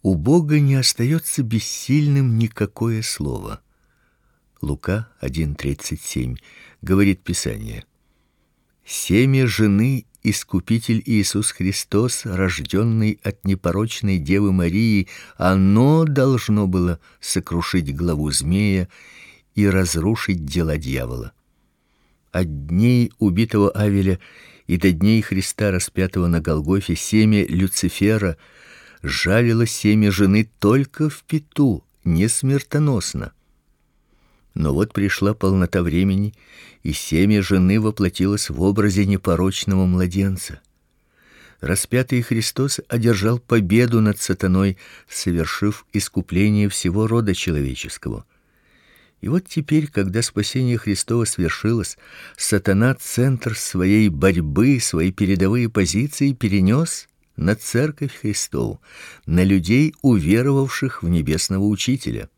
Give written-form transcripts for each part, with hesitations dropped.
у Бога не остается бессильным никакое слово. Лука 1:37 говорит Писание: семя жены Искупитель Иисус Христос, рожденный от непорочной Девы Марии, оно должно было сокрушить главу змея и разрушить дела дьявола. От дней убитого Авеля и до дней Христа, распятого на Голгофе, семя Люцифера жалило семя жены только в пяту, не смертоносно. Но вот пришла полнота времени, и семя жены воплотилось в образе непорочного младенца. Распятый Христос одержал победу над сатаной, совершив искупление всего рода человеческого. И вот теперь, когда спасение Христово свершилось, сатана центр своей борьбы, свои передовые позиции перенес на церковь Христову, на людей, уверовавших в небесного учителя.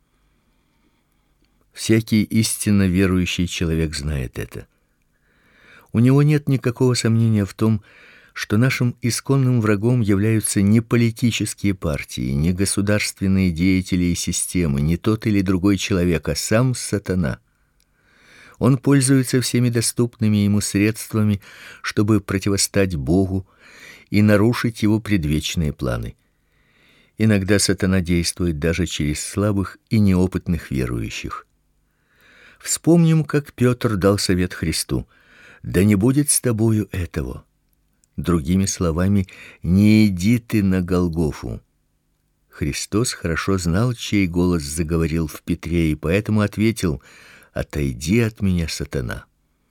Всякий истинно верующий человек знает это. У него нет никакого сомнения в том, что нашим исконным врагом являются не политические партии, не государственные деятели и системы, не тот или другой человек, а сам сатана. Он пользуется всеми доступными ему средствами, чтобы противостать Богу и нарушить его предвечные планы. Иногда сатана действует даже через слабых и неопытных верующих. Вспомним, как Петр дал совет Христу: да не будет с тобою этого. Другими словами, не иди ты на Голгофу. Христос хорошо знал, чей голос заговорил в Петре, и поэтому ответил: отойди от меня, сатана.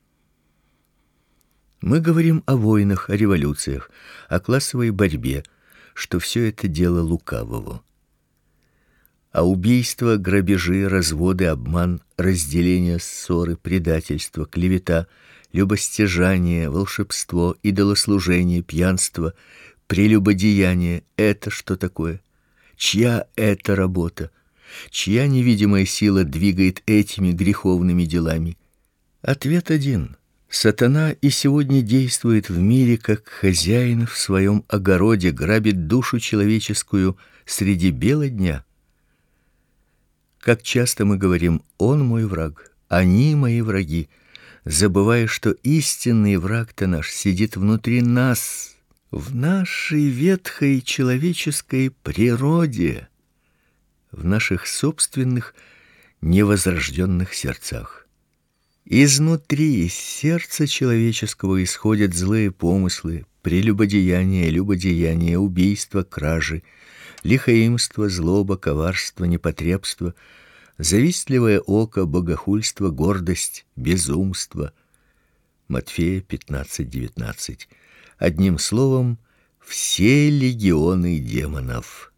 Мы говорим о войнах, о революциях, о классовой борьбе, что все это дело лукавого. А убийства, грабежи, разводы, обман, разделение, ссоры, предательство, клевета, любостяжание, волшебство, идолослужение, пьянство, прелюбодеяние — это что такое? Чья это работа? Чья невидимая сила двигает этими греховными делами? Ответ один: сатана и сегодня действует в мире как хозяин в своем огороде, грабит душу человеческую среди бела дня. Как часто мы говорим: он мой враг, они мои враги, забывая, что истинный враг-то наш сидит внутри нас, в нашей ветхой человеческой природе, в наших собственных невозрожденных сердцах. Изнутри, из сердца человеческого исходят злые помыслы, прелюбодеяние, любодеяние, убийство, кражи, лихоимство, злоба, коварство, непотребство, завистливое око, богохульство, гордость, безумство. Матфея 15:19. Одним словом, все легионы демонов.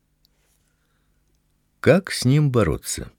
Как с ним бороться?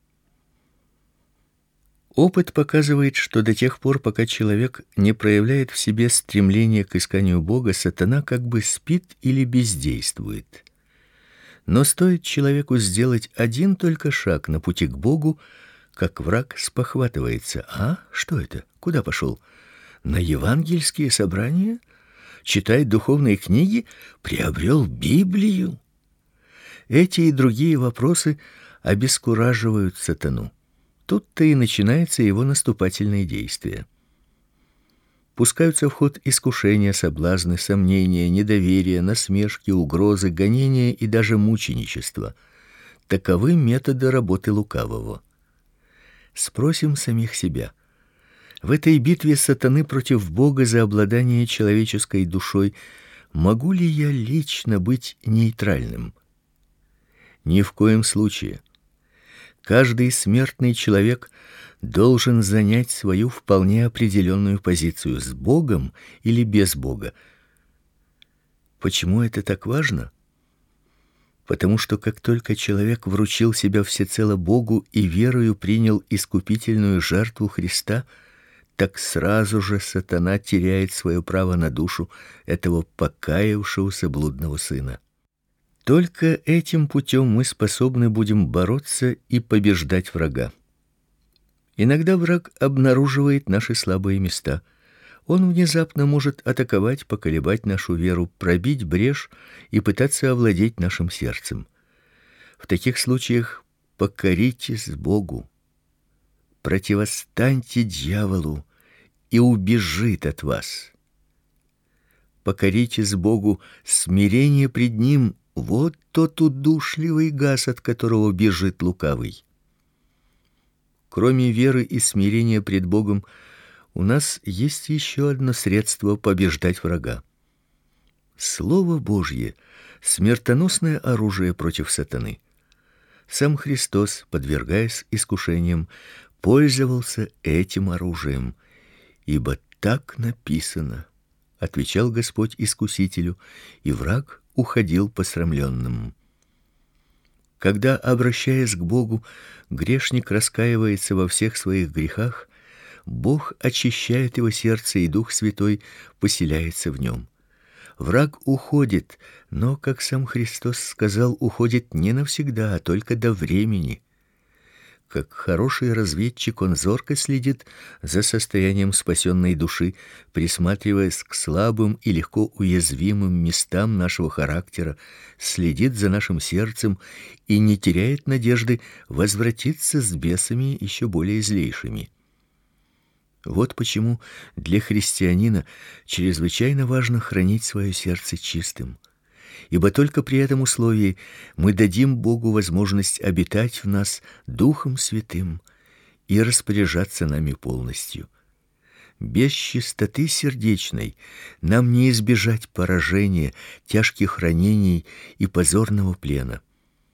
Опыт показывает, что до тех пор, пока человек не проявляет в себе стремление к исканию Бога, сатана как бы спит или бездействует. Но стоит человеку сделать один только шаг на пути к Богу, как враг спохватывается: а что это? Куда пошел? На евангельские собрания? Читает духовные книги? Приобрел Библию? Эти и другие вопросы обескураживают сатану. Тут-то и начинается его наступательное действие. Пускаются в ход искушения, соблазны, сомнения, недоверие, насмешки, угрозы, гонения и даже мученичество. Таковы методы работы лукавого. Спросим самих себя: в этой битве сатаны против Бога за обладание человеческой душой могу ли я лично быть нейтральным? Ни в коем случае. Каждый смертный человек должен занять свою вполне определенную позицию: с Богом или без Бога. Почему это так важно? Потому что как только человек вручил себя всецело Богу и верою принял искупительную жертву Христа, так сразу же сатана теряет свое право на душу этого покаявшегося блудного сына. Только этим путем мы способны будем бороться и побеждать врага. Иногда враг обнаруживает наши слабые места. Он внезапно может атаковать, поколебать нашу веру, пробить брешь и пытаться овладеть нашим сердцем. В таких случаях покоритесь Богу, противостаньте дьяволу, и убежит от вас. Покоритесь Богу, смирение пред ним — вот тот удушливый газ, от которого бежит лукавый. Кроме веры и смирения пред Богом, у нас есть еще одно средство побеждать врага. Слово Божье — смертоносное оружие против сатаны. Сам Христос, подвергаясь искушениям, пользовался этим оружием, ибо так написано, отвечал Господь искусителю, и враг уходил посрамленным. Когда, обращаясь к Богу, грешник раскаивается во всех своих грехах, Бог очищает его сердце, и Дух Святой поселяется в нем. Враг уходит, но, как сам Христос сказал, уходит не навсегда, а только до времени. Как хороший разведчик, он зорко следит за состоянием спасенной души, присматриваясь к слабым и легко уязвимым местам нашего характера, следит за нашим сердцем и не теряет надежды возвратиться с бесами еще более злейшими. Вот почему для христианина чрезвычайно важно хранить свое сердце чистым, ибо только при этом условии мы дадим Богу возможность обитать в нас Духом Святым и распоряжаться нами полностью. Без чистоты сердечной нам не избежать поражения, тяжких ранений и позорного плена.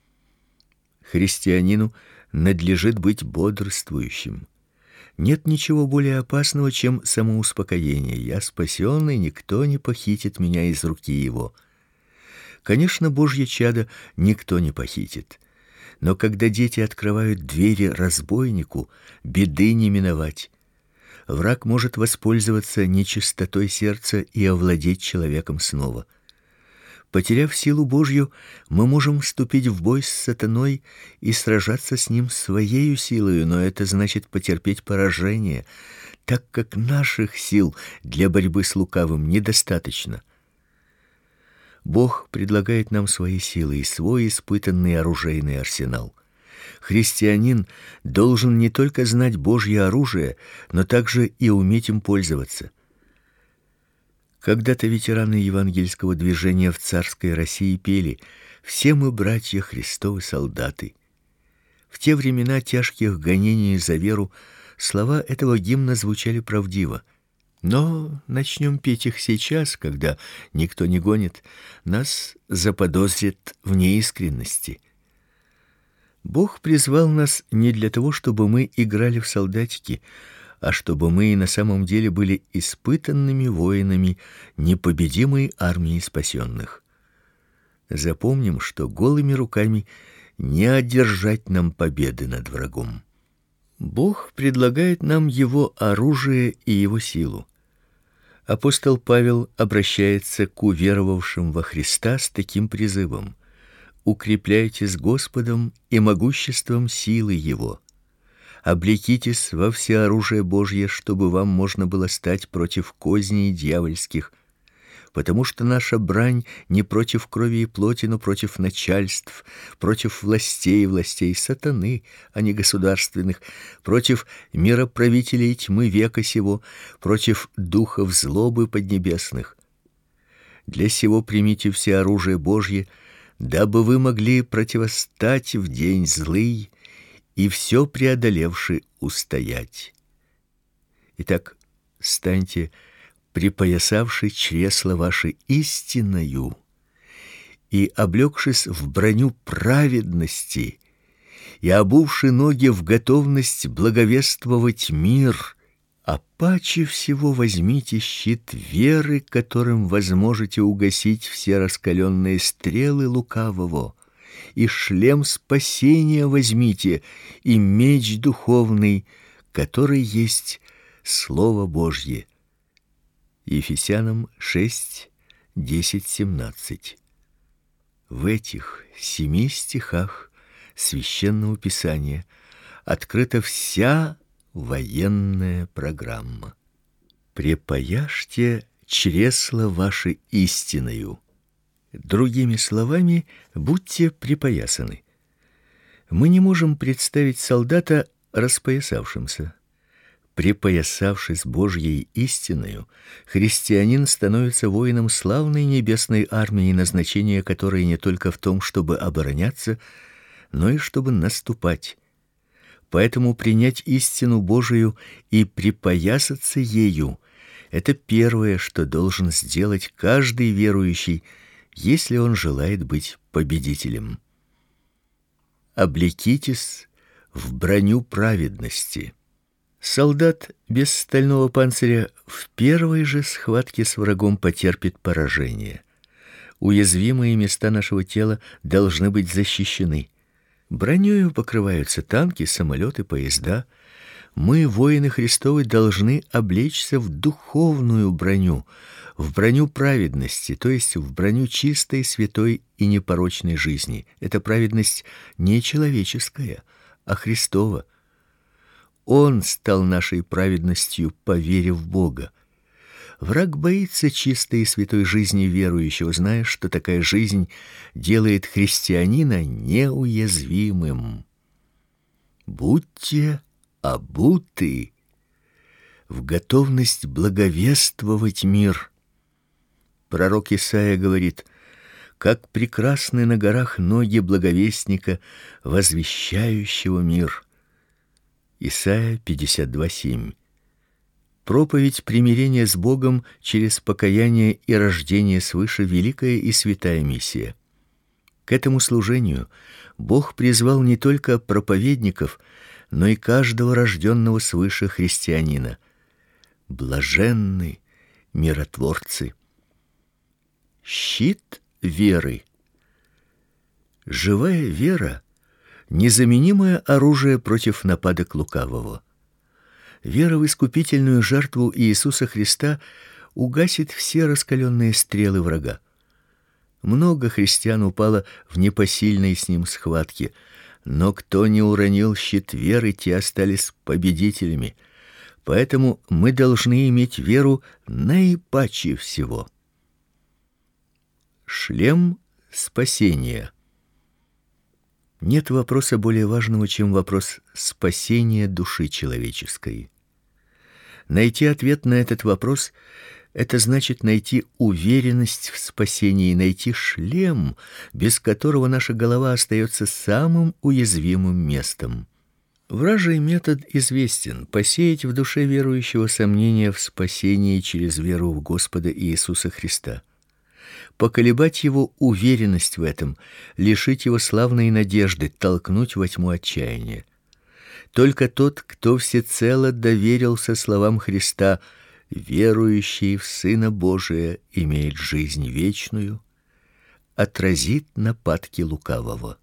Христианину надлежит быть бодрствующим. Нет ничего более опасного, чем самоуспокоение. Я спасен, и никто не похитит меня из руки его. Конечно, Божье чадо никто не похитит. Но когда дети открывают двери разбойнику, беды не миновать. Враг может воспользоваться нечистотой сердца и овладеть человеком снова. Потеряв силу Божью, мы можем вступить в бой с сатаной и сражаться с ним своею силою, но это значит потерпеть поражение, так как наших сил для борьбы с лукавым недостаточно. Бог предлагает нам свои силы и свой испытанный оружейный арсенал. Христианин должен не только знать Божье оружие, но также и уметь им пользоваться. Когда-то ветераны евангельского движения в царской России пели: «Все мы, братья Христовы солдаты». В те времена тяжких гонений за веру слова этого гимна звучали правдиво. Но начнем петь их сейчас, когда никто не гонит, нас заподозрят в неискренности. Бог призвал нас не для того, чтобы мы играли в солдатики, а чтобы мы и на самом деле были испытанными воинами непобедимой армии спасенных. Запомним, что голыми руками не одержать нам победы над врагом. Бог предлагает нам его оружие и его силу. Апостол Павел обращается к уверовавшим во Христа с таким призывом: «Укрепляйтесь Господом и могуществом силы Его. Облекитесь во всеоружие Божье, чтобы вам можно было стать против козней дьявольских, потому что наша брань не против крови и плоти, но против начальств, против властей сатаны, а не государственных, против мироправителей тьмы века сего, против духов злобы поднебесных. Для сего примите всеоружие Божье, дабы вы могли противостать в день злый и все преодолевши устоять. Итак, станьте припоясавши чресла ваши истинною и облегшись в броню праведности и обувши ноги в готовность благовествовать мир, а паче всего возьмите щит веры, которым возможете угасить все раскаленные стрелы лукавого, и шлем спасения возьмите, и меч духовный, который есть Слово Божье. Ефесянам 6:10-17. В этих 7 стихах Священного Писания открыта вся военная программа. Припояжьте чресла ваши истиною. Другими словами, будьте припоясаны. Мы не можем представить солдата распоясавшимся. Припоясавшись Божьей истиною, христианин становится воином славной небесной армии, назначение которой не только в том, чтобы обороняться, но и чтобы наступать. Поэтому принять истину Божию и припоясаться ею — это первое, что должен сделать каждый верующий, если он желает быть победителем. Облекитесь в броню праведности. Солдат без стального панциря в первой же схватке с врагом потерпит поражение. Уязвимые места нашего тела должны быть защищены. Бронёю покрываются танки, самолеты, поезда. Мы, воины Христовы, должны облечься в духовную броню, в броню праведности, то есть в броню чистой, святой и непорочной жизни. Эта праведность не человеческая, а Христова. Он стал нашей праведностью по вере в Бога. Враг боится чистой и святой жизни верующего, зная, что такая жизнь делает христианина неуязвимым. Будьте обуты в готовность благовествовать мир. Пророк Исаия говорит: «Как прекрасны на горах ноги благовестника, возвещающего мир». Исаия 52:7. Проповедь примирения с Богом через покаяние и рождение свыше — великая и святая миссия. К этому служению Бог призвал не только проповедников, но и каждого рожденного свыше христианина. Блаженны миротворцы. Щит веры. Живая вера — незаменимое оружие против нападок лукавого. Вера в искупительную жертву Иисуса Христа угасит все раскаленные стрелы врага. Много христиан упало в непосильной с ним схватке, но кто не уронил щит веры, те остались победителями. Поэтому мы должны иметь веру наипаче всего. Шлем спасения. Нет вопроса более важного, чем вопрос спасения души человеческой. Найти ответ на этот вопрос — это значит найти уверенность в спасении, найти шлем, без которого наша голова остается самым уязвимым местом. Вражий метод известен — посеять в душе верующего сомнения в спасении через веру в Господа Иисуса Христа. Поколебать его уверенность в этом, лишить его славной надежды, толкнуть во тьму отчаяния. Только тот, кто всецело доверился словам Христа, верующий в Сына Божия, имеет жизнь вечную, отразит нападки лукавого.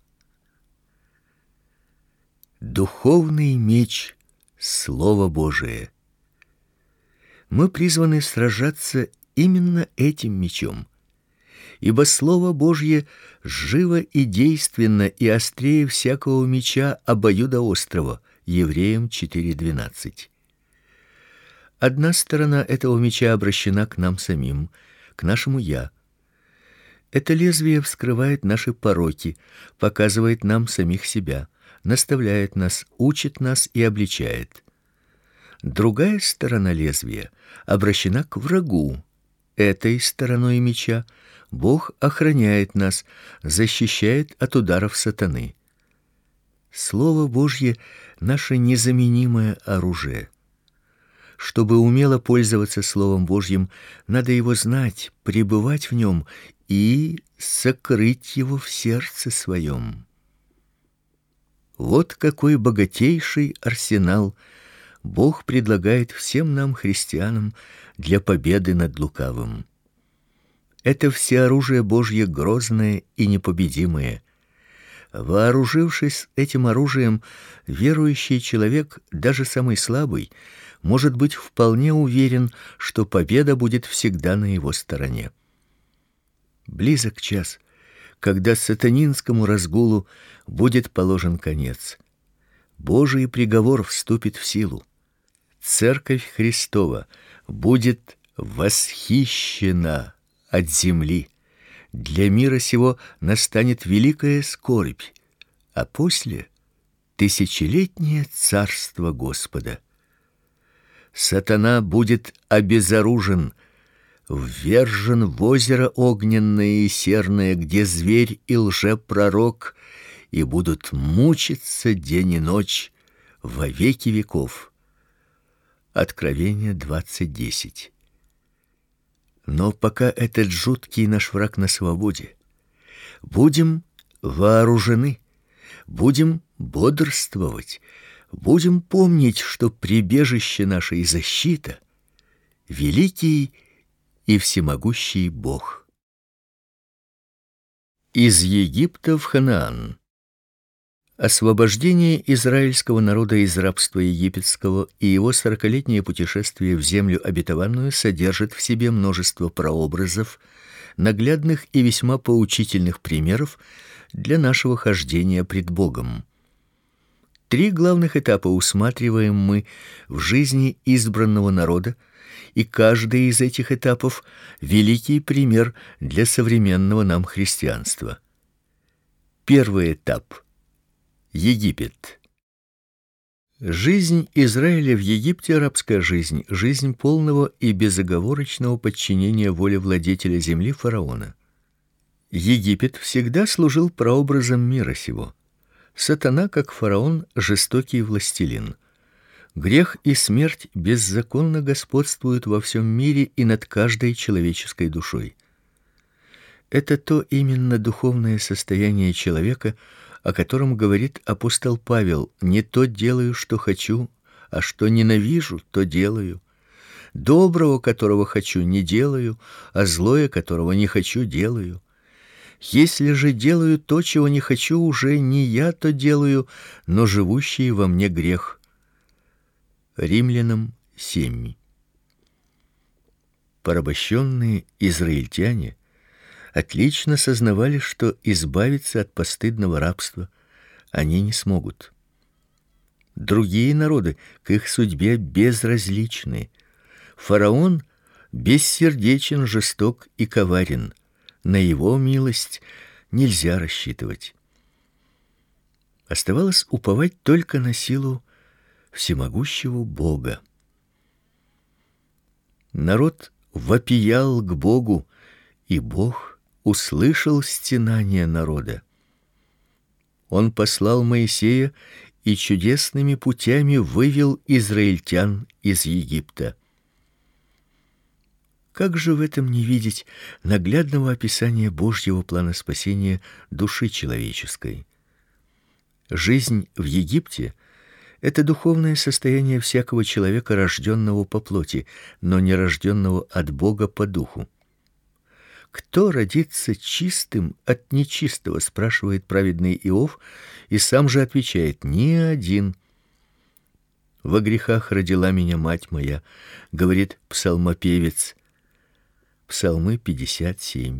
Духовный меч — Слово Божие. Мы призваны сражаться именно этим мечом, ибо Слово Божье живо и действенно и острее всякого меча обоюдоострого. Евреям 4:12. Одна сторона этого меча обращена к нам самим, к нашему «я». Это лезвие вскрывает наши пороки, показывает нам самих себя, наставляет нас, учит нас и обличает. Другая сторона лезвия обращена к врагу. Этой стороной меча Бог охраняет нас, защищает от ударов сатаны. Слово Божье — наше незаменимое оружие. Чтобы умело пользоваться Словом Божьим, надо его знать, пребывать в нем и сокрыть его в сердце своем. Вот какой богатейший арсенал Бог предлагает всем нам, христианам, для победы над лукавым. Это всеоружие Божье грозное и непобедимое. Вооружившись этим оружием, верующий человек, даже самый слабый, может быть вполне уверен, что победа будет всегда на его стороне. Близок час, когда сатанинскому разгулу будет положен конец. Божий приговор вступит в силу. Церковь Христова будет восхищена от земли. Для мира сего настанет великая скорбь, а после тысячелетнее царство Господа. Сатана будет обезоружен, ввержен в озеро огненное и серное, где зверь и лжепророк, и будут мучиться день и ночь во веки веков. Откровение 20:10. Но пока этот жуткий наш враг на свободе, будем вооружены, будем бодрствовать, будем помнить, что прибежище наше и защита — великий и всемогущий Бог. Из Египта в Ханаан. Освобождение израильского народа из рабства египетского и его 40-летнее путешествие в землю обетованную содержит в себе множество прообразов, наглядных и весьма поучительных примеров для нашего хождения пред Богом. 3 главных этапа усматриваем мы в жизни избранного народа, и каждый из этих этапов великий пример для современного нам христианства. Первый этап — Египет. Жизнь Израиля в Египте — рабская жизнь, жизнь полного и безоговорочного подчинения воле владетеля земли фараона. Египет всегда служил прообразом мира сего. Сатана, как фараон, жестокий властелин. Грех и смерть беззаконно господствуют во всем мире и над каждой человеческой душой. Это то именно духовное состояние человека, о котором говорит апостол Павел: «Не то делаю, что хочу, а что ненавижу, то делаю. Доброго, которого хочу, не делаю, а злое, которого не хочу, делаю. Если же делаю то, чего не хочу, уже не я то делаю, но живущий во мне грех». Римлянам 7. Порабощенные израильтяне отлично сознавали, что избавиться от постыдного рабства они не смогут. Другие народы к их судьбе безразличны. Фараон бессердечен, жесток и коварен. На его милость нельзя рассчитывать. Оставалось уповать только на силу всемогущего Бога. Народ вопиял к Богу, и Бог услышал стенание народа. Он послал Моисея и чудесными путями вывел израильтян из Египта. Как же в этом не видеть наглядного описания Божьего плана спасения души человеческой? Жизнь в Египте — это духовное состояние всякого человека, рожденного по плоти, но не рожденного от Бога по духу. «Кто родится чистым от нечистого?» — спрашивает праведный Иов, и сам же отвечает: «Ни один». «Во грехах родила меня мать моя», — говорит псалмопевец. Псалмы 57.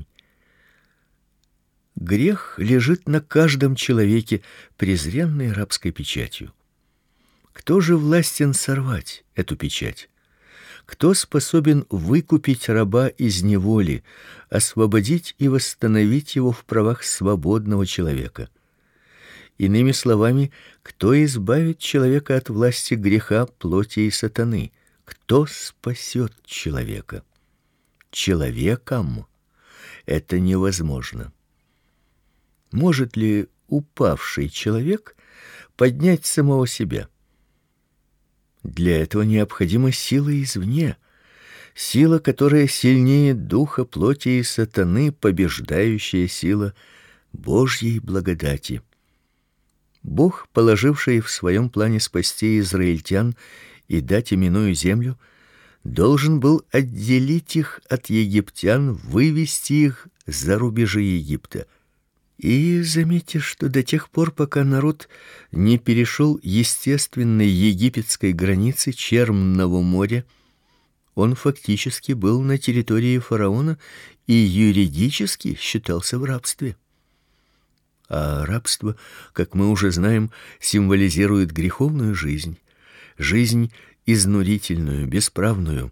Грех лежит на каждом человеке презренной рабской печатью. Кто же властен сорвать эту печать? Кто способен выкупить раба из неволи, освободить и восстановить его в правах свободного человека? Иными словами, кто избавит человека от власти греха, плоти и сатаны? Кто спасет человека? Человеком это невозможно. Может ли упавший человек поднять самого себя? Для этого необходима сила извне, сила, которая сильнее духа, плоти и сатаны, побеждающая сила Божьей благодати. Бог, положивший в своем плане спасти израильтян и дать им иную землю, должен был отделить их от египтян, вывести их за рубежи Египта. И заметьте, что до тех пор, пока народ не перешел естественной египетской границы Чермного моря, он фактически был на территории фараона и юридически считался в рабстве. А рабство, как мы уже знаем, символизирует греховную жизнь, жизнь изнурительную, бесправную.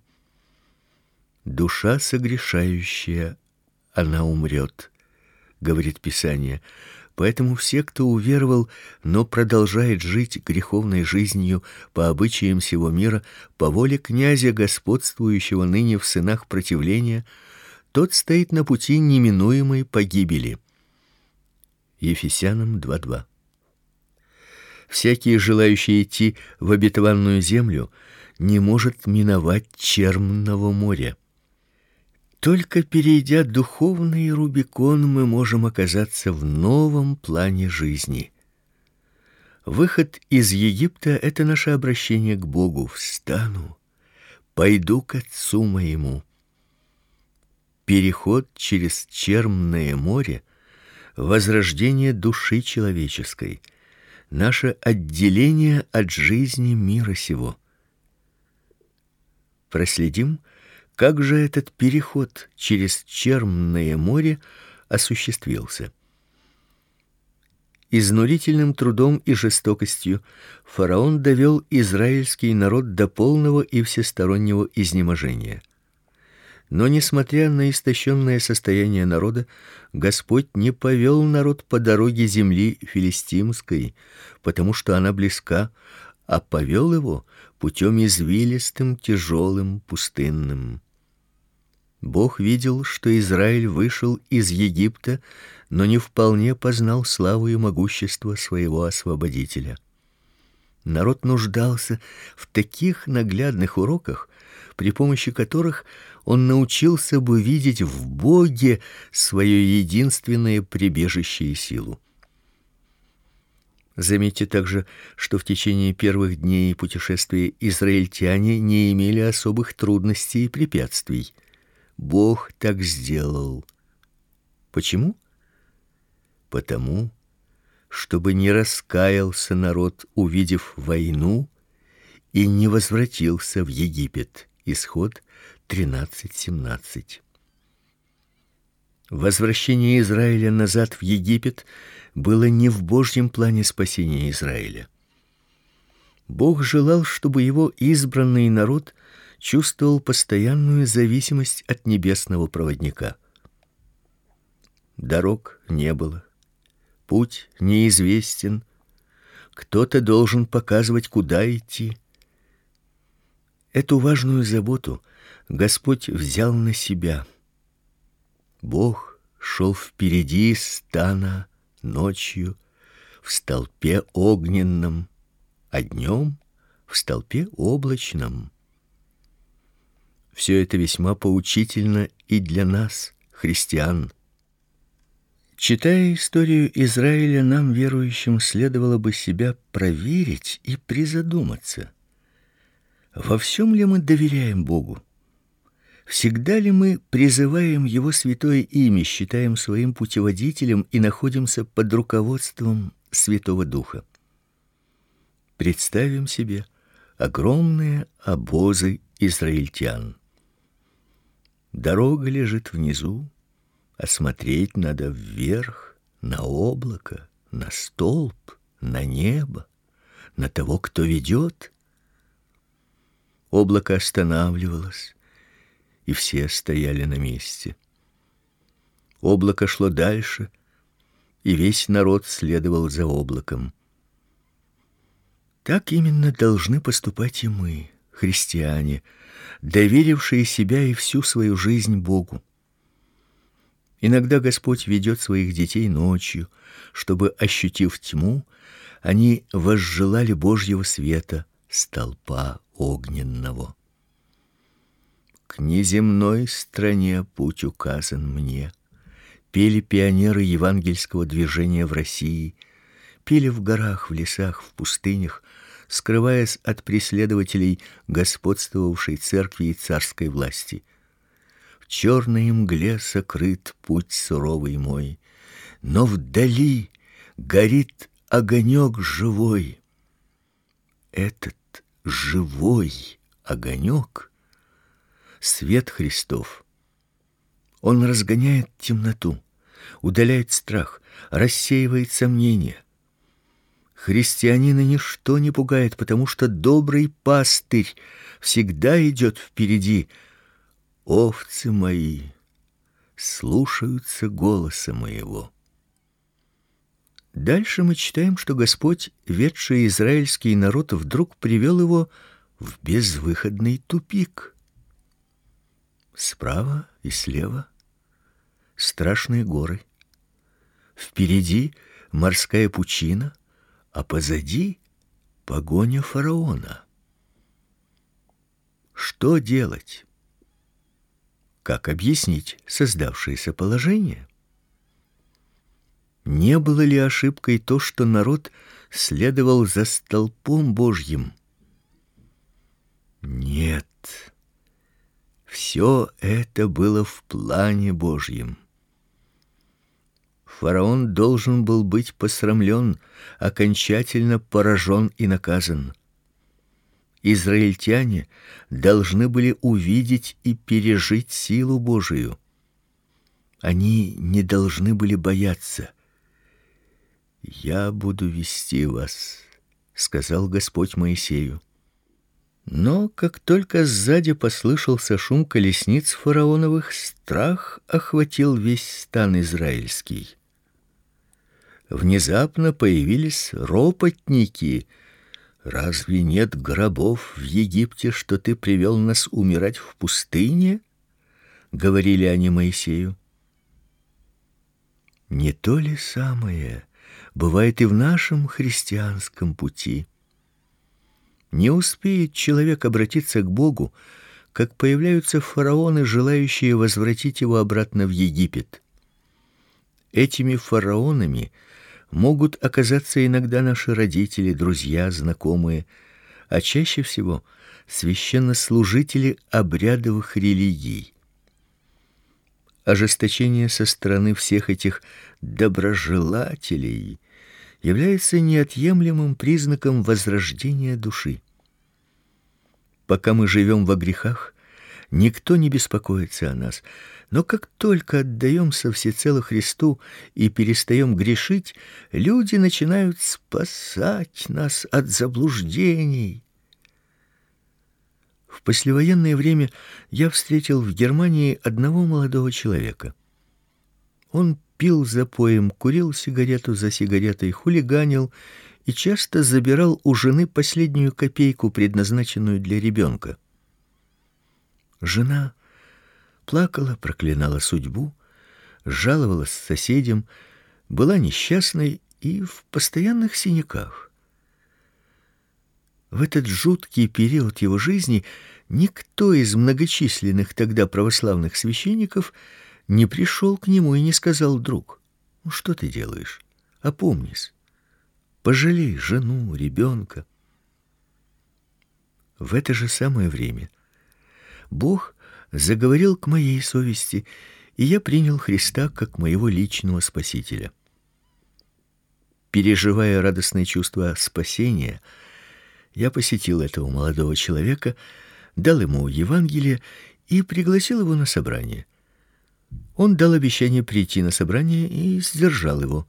Душа согрешающая, она умрет, говорит Писание, Поэтому все, кто уверовал, но продолжает жить греховной жизнью по обычаям сего мира, по воле князя, господствующего ныне в сынах противления, тот стоит на пути неминуемой погибели. Ефесянам 2:2. Всякий, желающий идти в обетованную землю, не может миновать Черного моря. Только перейдя духовный Рубикон, мы можем оказаться в новом плане жизни. Выход из Египта — это наше обращение к Богу. Встану, пойду к Отцу моему. Переход через Черное море — возрождение души человеческой, наше отделение от жизни мира сего. Проследим, как же этот переход через Черное море осуществился. Изнурительным трудом и жестокостью фараон довел израильский народ до полного и всестороннего изнеможения. Но несмотря на истощенное состояние народа, Господь не повел народ по дороге земли филистимской, потому что она близка, а повел его путем извилистым, тяжелым, пустынным. Бог видел, что Израиль вышел из Египта, но не вполне познал славу и могущество своего освободителя. Народ нуждался в таких наглядных уроках, при помощи которых он научился бы видеть в Боге свое единственное прибежище и силу. Заметьте также, что в течение первых дней путешествия израильтяне не имели особых трудностей и препятствий. Бог так сделал. Почему? Потому, чтобы не раскаялся народ, увидев войну, и не возвратился в Египет. Исход 13:17. Возвращение Израиля назад в Египет было не в Божьем плане спасения Израиля. Бог желал, чтобы его избранный народ чувствовал постоянную зависимость от небесного проводника. Дорог не было, путь неизвестен, кто-то должен показывать, куда идти. Эту важную заботу Господь взял на себя. Бог шел впереди стана ночью в столпе огненном, а днем в столпе облачном. Все это весьма поучительно и для нас, христиан. Читая историю Израиля, нам, верующим, следовало бы себя проверить и призадуматься. Во всем ли мы доверяем Богу? Всегда ли мы призываем Его святое имя, считаем своим путеводителем и находимся под руководством Святого Духа? Представим себе огромные обозы израильтян. Дорога лежит внизу, а смотреть надо вверх, на облако, на столб, на небо, на того, кто ведет. Облако останавливалось, и все стояли на месте. Облако шло дальше, и весь народ следовал за облаком. Так именно должны поступать и мы, христиане, доверившие себя и всю свою жизнь Богу. Иногда Господь ведет своих детей ночью, чтобы, ощутив тьму, они возжелали Божьего света, столпа огненного. К неземной стране путь указан мне. Пели пионеры евангельского движения в России, пели в горах, в лесах, в пустынях, скрываясь от преследователей господствовавшей церкви и царской власти. В черной мгле сокрыт путь суровый мой, но вдали горит огонек живой. Этот живой огонек — свет Христов. Он разгоняет темноту, удаляет страх, рассеивает сомнения. Христианина ничто не пугает, потому что добрый пастырь всегда идет впереди. Овцы мои слушаются голоса моего. Дальше мы читаем, что Господь, ведший израильский народ, вдруг привел его в безвыходный тупик. Справа и слева страшные горы. Впереди морская пучина, а позади погоня фараона. Что делать? Как объяснить создавшееся положение? Не было ли ошибкой то, что народ следовал за столпом Божьим? Нет. Все это было в плане Божьем. Фараон должен был быть посрамлен, окончательно поражен и наказан. Израильтяне должны были увидеть и пережить силу Божию. Они не должны были бояться. «Я буду вести вас», — сказал Господь Моисею. Но как только сзади послышался шум колесниц фараоновых, страх охватил весь стан израильский. Внезапно появились ропотники. «Разве нет гробов в Египте, что ты привел нас умирать в пустыне?» — говорили они Моисею. Не то ли самое бывает и в нашем христианском пути? Не успеет человек обратиться к Богу, как появляются фараоны, желающие возвратить его обратно в Египет. Этими фараонами могут оказаться иногда наши родители, друзья, знакомые, а чаще всего священнослужители обрядовых религий. Ожесточение со стороны всех этих доброжелателей является неотъемлемым признаком возрождения души. Пока мы живем во грехах, никто не беспокоится о нас, но как только отдаемся всецело Христу и перестаем грешить, люди начинают спасать нас от заблуждений. В послевоенное время я встретил в Германии одного молодого человека. Он пил запоем, курил сигарету за сигаретой, хулиганил и часто забирал у жены последнюю копейку, предназначенную для ребенка. Жена плакала, проклинала судьбу, жаловалась соседям, была несчастной и в постоянных синяках. В этот жуткий период его жизни никто из многочисленных тогда православных священников не пришел к нему и не сказал: «Друг, ну что ты делаешь? Опомнись, пожалей жену, ребенка». В это же самое время Бог заговорил к моей совести, и я принял Христа как моего личного Спасителя. Переживая радостное чувство спасения, я посетил этого молодого человека, дал ему Евангелие и пригласил его на собрание. Он дал обещание прийти на собрание и сдержал его.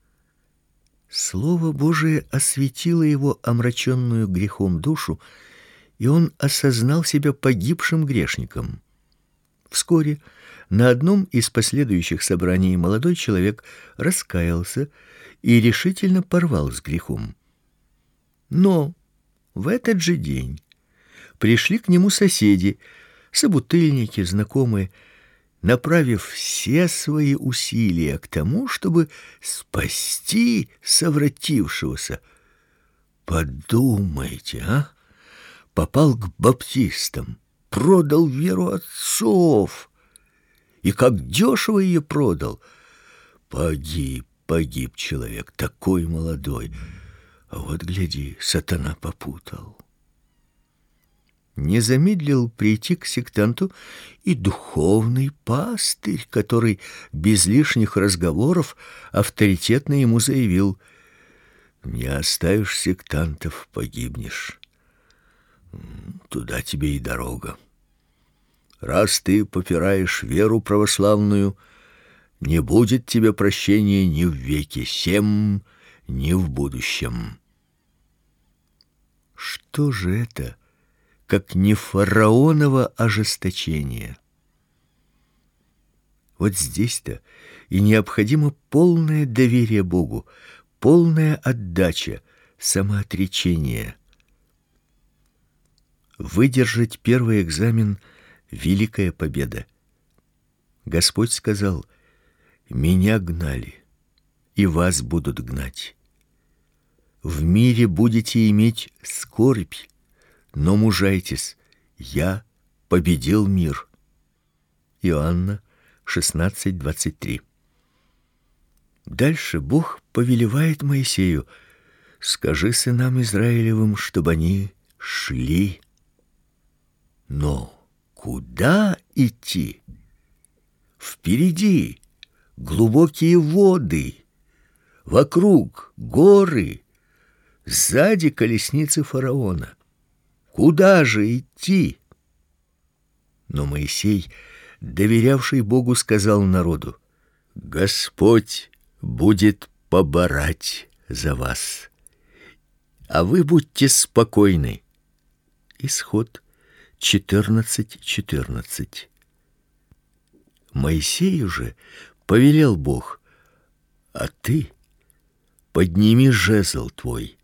Слово Божие осветило его омраченную грехом душу, и он осознал себя погибшим грешником. Вскоре на одном из последующих собраний молодой человек раскаялся и решительно порвал с грехом. Но в этот же день пришли к нему соседи, собутыльники, знакомые, направив все свои усилия к тому, чтобы спасти совратившегося. Подумайте, а? Попал к баптистам, продал веру отцов. И как дешево ее продал. Погиб человек, такой молодой. А вот, гляди, сатана попутал. Не замедлил прийти к сектанту и духовный пастырь, который без лишних разговоров авторитетно ему заявил: «Не оставишь сектантов, погибнешь. Туда тебе и дорога. Раз ты попираешь веру православную, не будет тебе прощения ни в веке сем, ни в будущем». Что же это, как не фараоново ожесточение? Вот здесь-то и необходимо полное доверие Богу, полная отдача, самоотречение. Выдержать первый экзамен — великая победа. Господь сказал: «Меня гнали, и вас будут гнать. В мире будете иметь скорбь, но мужайтесь, я победил мир». Иоанна 16:23. Дальше Бог повелевает Моисею: «Скажи сынам Израилевым, чтобы они шли». Но куда идти? Впереди глубокие воды, вокруг горы, сзади колесницы фараона. Куда же идти? Но Моисей, доверявший Богу, сказал народу: «Господь будет поборать за вас, а вы будьте спокойны». Исход 14:14. Моисею же повелел Бог: «А ты подними жезл твой».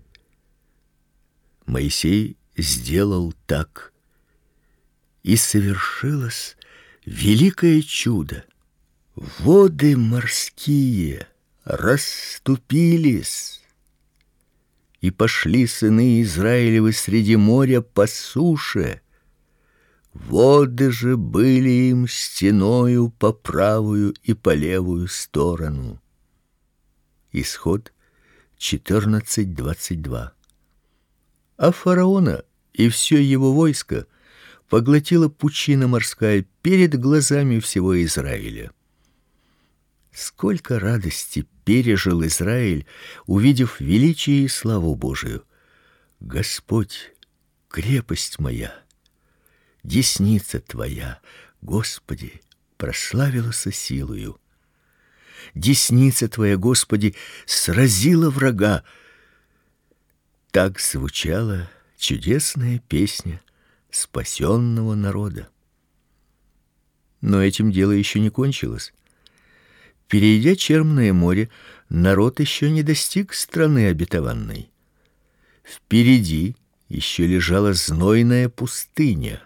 Моисей сделал так, и совершилось великое чудо. Воды морские расступились, и пошли сыны Израилевы среди моря по суше. Воды же были им стеною по правую и по левую сторону. Исход 14:22. А фараона и все его войско поглотила пучина морская перед глазами всего Израиля. Сколько радости пережил Израиль, увидев величие и славу Божию! Господь, крепость моя, десница твоя, Господи, прославилась силою. Десница твоя, Господи, сразила врага. Так звучала чудесная песня спасенного народа. Но этим дело еще не кончилось. Перейдя Черное море, народ еще не достиг страны обетованной. Впереди еще лежала знойная пустыня.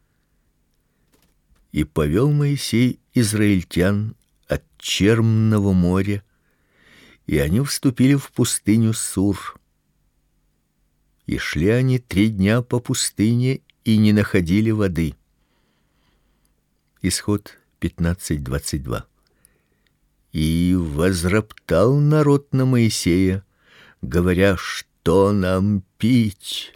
И повел Моисей израильтян от Черного моря, и они вступили в пустыню Сур. И шли они 3 дня по пустыне и не находили воды. Исход 15:22. И возроптал народ на Моисея, говоря: «Что нам пить?»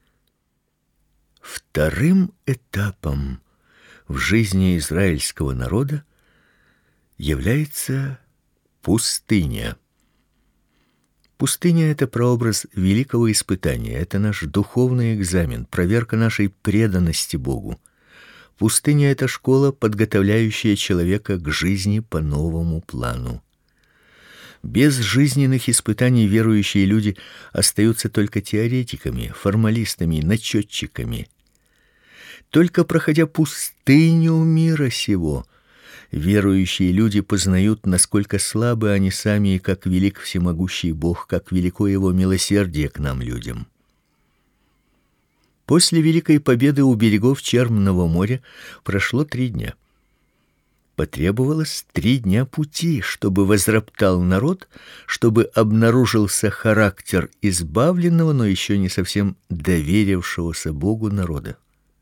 Вторым этапом в жизни израильского народа является пустыня. Пустыня — это прообраз великого испытания, это наш духовный экзамен, проверка нашей преданности Богу. Пустыня — это школа, подготовляющая человека к жизни по новому плану. Без жизненных испытаний верующие люди остаются только теоретиками, формалистами, начетчиками. Только проходя пустыню мира сего, верующие люди познают, насколько слабы они сами и как велик всемогущий Бог, как велико Его милосердие к нам, людям. После великой победы у берегов Черного моря прошло 3 дня. Потребовалось 3 дня пути, чтобы возроптал народ, чтобы обнаружился характер избавленного, но еще не совсем доверившегося Богу народа.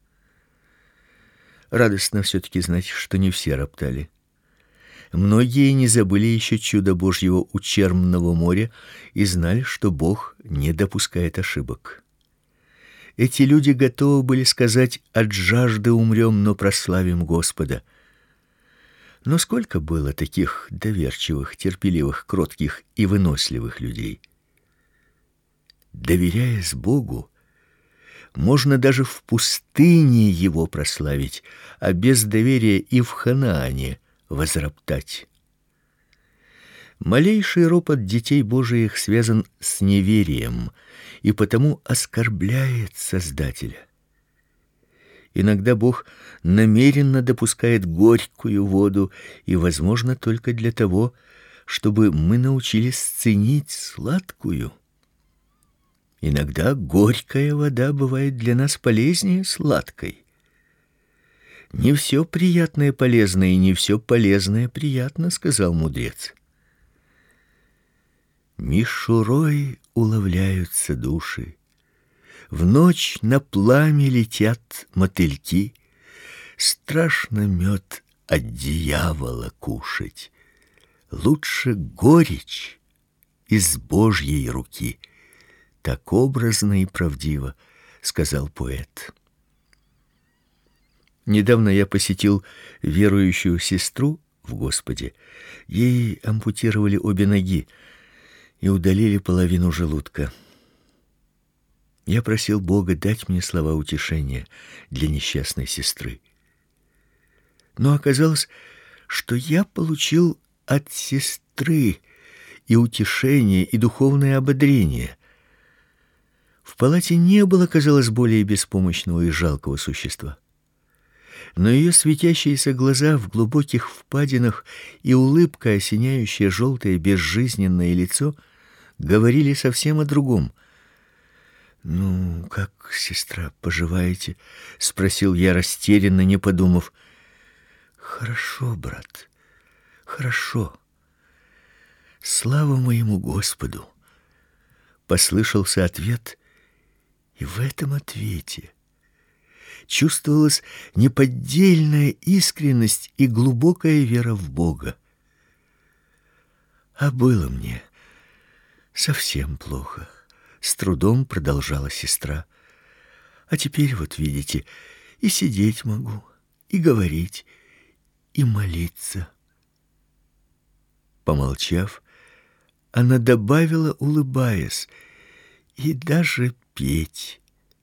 Радостно все-таки знать, что не все роптали. Многие не забыли еще чуда Божьего у Черного моря и знали, что Бог не допускает ошибок. Эти люди готовы были сказать: «От жажды умрем, но прославим Господа». Но сколько было таких доверчивых, терпеливых, кротких и выносливых людей? Доверяясь Богу, можно даже в пустыне Его прославить, а без доверия и в Ханаане возроптать. Малейший ропот детей Божиих связан с неверием и потому оскорбляет Создателя. Иногда Бог намеренно допускает горькую воду, и, возможно, только для того, чтобы мы научились ценить сладкую. Иногда горькая вода бывает для нас полезнее сладкой. Не все приятное полезно, и не все полезное приятно, сказал мудрец. Мишурой уловляются души, в ночь на пламя летят мотыльки, страшно мед от дьявола кушать. Лучше горечь из Божьей руки. Так образно и правдиво сказал поэт. Недавно я посетил верующую сестру в Господе. Ей ампутировали обе ноги и удалили половину желудка. Я просил Бога дать мне слова утешения для несчастной сестры. Но оказалось, что я получил от сестры и утешение, и духовное ободрение. В палате не было, казалось, более беспомощного и жалкого существа. Но ее светящиеся глаза в глубоких впадинах и улыбка, осеняющая желтое безжизненное лицо, говорили совсем о другом. «Ну, как, сестра, поживаете?» — спросил я растерянно, не подумав. «Хорошо, брат, хорошо. Слава моему Господу!» Послышался ответ, и в этом ответе чувствовалась неподдельная искренность и глубокая вера в Бога. А было мне совсем плохо. С трудом продолжала сестра. А теперь вот видите, и сидеть могу, и говорить, и молиться. Помолчав, она добавила, улыбаясь, и даже петь.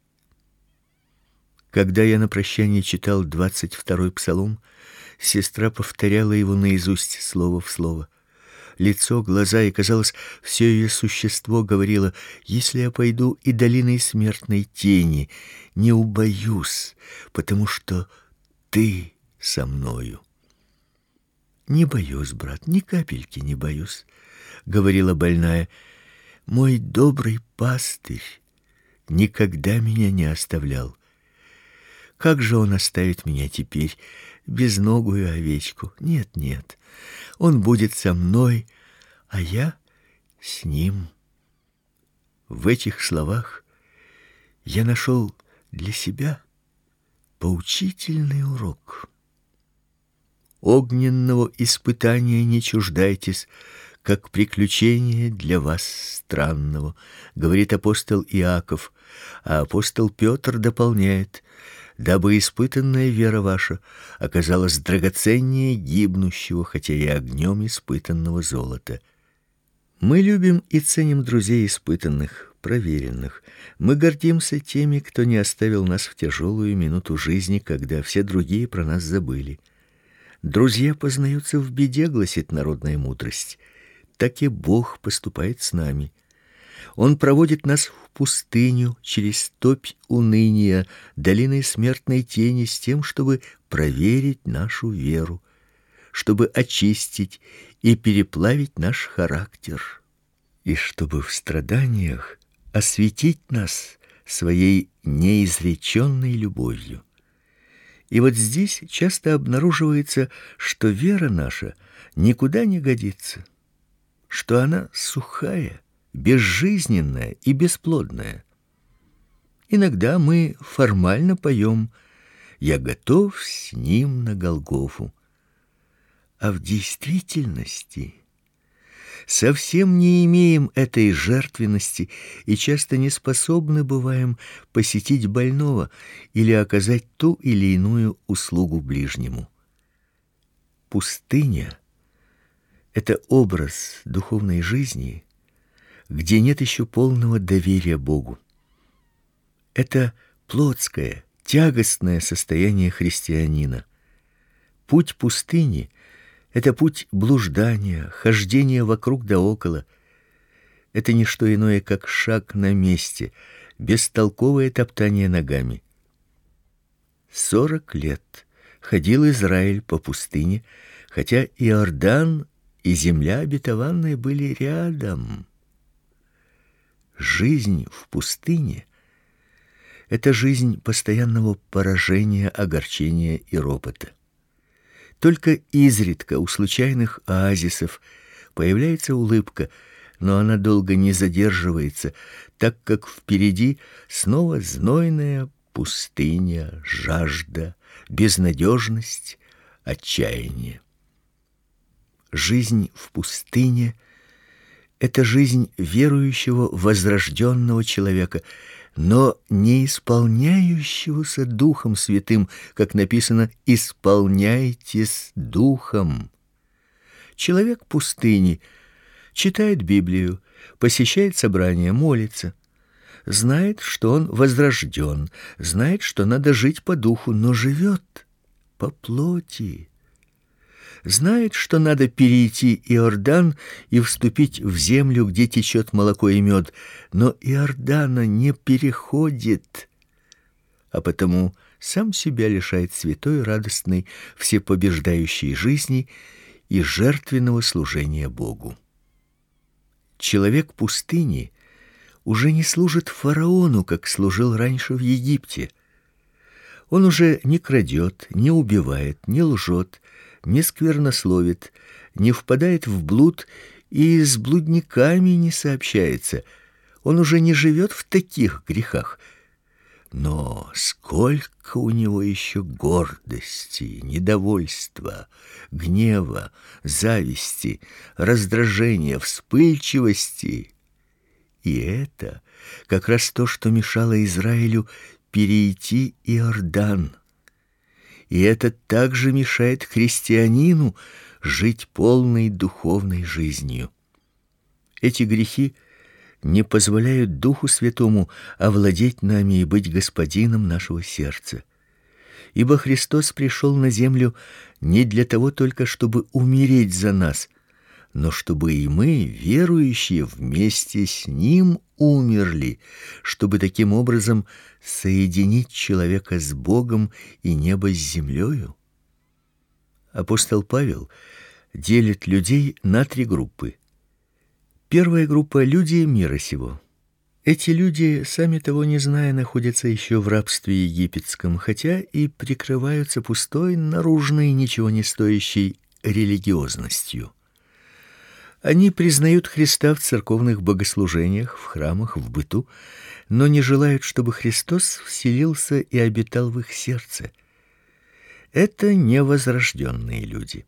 Когда я на прощание читал 22-й псалом, сестра повторяла его наизусть слово в слово. Лицо, глаза и, казалось, все ее существо говорило: «Если я пойду и долиной смертной тени, не убоюсь, потому что ты со мною». «Не боюсь, брат, ни капельки не боюсь», — говорила больная. «Мой добрый пастырь никогда меня не оставлял. Как же он оставит меня теперь, безногую овечку? Нет, нет, он будет со мной, а я с ним». В этих словах я нашел для себя поучительный урок. Огненного испытания не чуждайтесь, как приключение для вас странного, говорит апостол Иаков, а апостол Петр дополняет: дабы испытанная вера ваша оказалась драгоценнее гибнущего, хотя и огнем испытанного золота. Мы любим и ценим друзей испытанных, проверенных. Мы гордимся теми, кто не оставил нас в тяжелую минуту жизни, когда все другие про нас забыли. Друзья познаются в беде, гласит народная мудрость. Так и Бог поступает с нами. Он проводит нас в пустыню через топь уныния, долиной смертной тени, с тем, чтобы проверить нашу веру, чтобы очистить и переплавить наш характер, и чтобы в страданиях осветить нас своей неизреченной любовью. И вот здесь часто обнаруживается, что вера наша никуда не годится, что она сухая, безжизненная и бесплодная. Иногда мы формально поем: «Я готов с ним на Голгофу», а в действительности совсем не имеем этой жертвенности и часто не способны бываем посетить больного или оказать ту или иную услугу ближнему. Пустыня — это образ духовной жизни, где нет еще полного доверия Богу. Это плотское, тягостное состояние христианина. Путь пустыни — это путь блуждания, хождения вокруг да около. Это не что иное, как шаг на месте, бестолковое топтание ногами. 40 лет ходил Израиль по пустыне, хотя Иордан и земля обетованная были рядом. Жизнь в пустыне — это жизнь постоянного поражения, огорчения и ропота. Только изредка у случайных оазисов появляется улыбка, но она долго не задерживается, так как впереди снова знойная пустыня, жажда, безнадежность, отчаяние. Жизнь в пустыне — это жизнь верующего возрожденного человека, но не исполняющегося Духом Святым, как написано: «Исполняйтесь Духом». Человек пустыни читает Библию, посещает собрания, молится, знает, что он возрожден, знает, что надо жить по духу, но живет по плоти. Знает, что надо перейти Иордан и вступить в землю, где течет молоко и мед, но Иордана не переходит, а потому сам себя лишает святой, радостной, всепобеждающей жизни и жертвенного служения Богу. Человек пустыни уже не служит фараону, как служил раньше в Египте. Он уже не крадет, не убивает, не лжет, не сквернословит, не впадает в блуд и с блудниками не сообщается. Он уже не живет в таких грехах. Но сколько у него еще гордости, недовольства, гнева, зависти, раздражения, вспыльчивости. И это как раз то, что мешало Израилю перейти Иордан. И это также мешает христианину жить полной духовной жизнью. Эти грехи не позволяют Духу Святому овладеть нами и быть господином нашего сердца. Ибо Христос пришел на землю не для того только, чтобы умереть за нас, но чтобы и мы, верующие, вместе с Ним умерли, чтобы таким образом соединить человека с Богом и небо с землею. Апостол Павел делит людей на 3 группы. Первая группа — люди мира сего. Эти люди, сами того не зная, находятся еще в рабстве египетском, хотя и прикрываются пустой, наружной, ничего не стоящей религиозностью. Они признают Христа в церковных богослужениях, в храмах, в быту, но не желают, чтобы Христос вселился и обитал в их сердце. Это невозрожденные люди.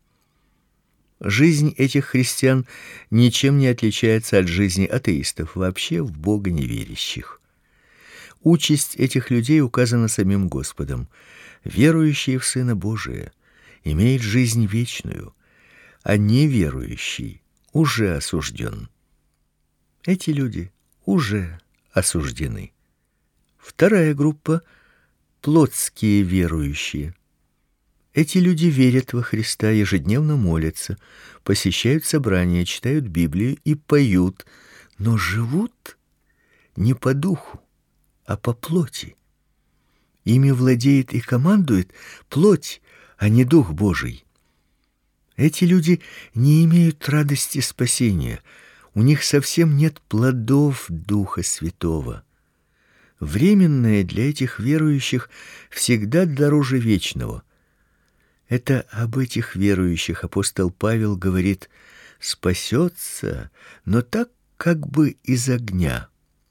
Жизнь этих христиан ничем не отличается от жизни атеистов, вообще в Бога неверящих. Участь этих людей указана самим Господом. Верующий в Сына Божия имеет жизнь вечную, а неверующий уже осужден. Эти люди уже осуждены. Вторая группа — плотские верующие. Эти люди верят во Христа, ежедневно молятся, посещают собрания, читают Библию и поют, но живут не по духу, а по плоти. Ими владеет и командует плоть, а не Дух Божий. Эти люди не имеют радости спасения, у них совсем нет плодов Духа Святого. Временное для этих верующих всегда дороже вечного. Это об этих верующих апостол Павел говорит: спасется, но так как бы из огня.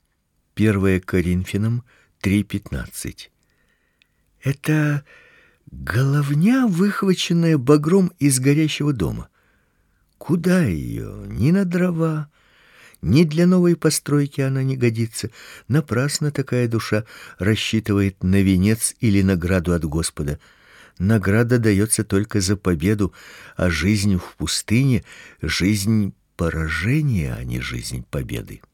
1 Коринфянам 3:15. Это головня, выхваченная багром из горящего дома. Куда ее? Ни на дрова, ни для новой постройки она не годится. Напрасно такая душа рассчитывает на венец или награду от Господа. Награда дается только за победу, а жизнь в пустыне — жизнь поражения, а не жизнь победы.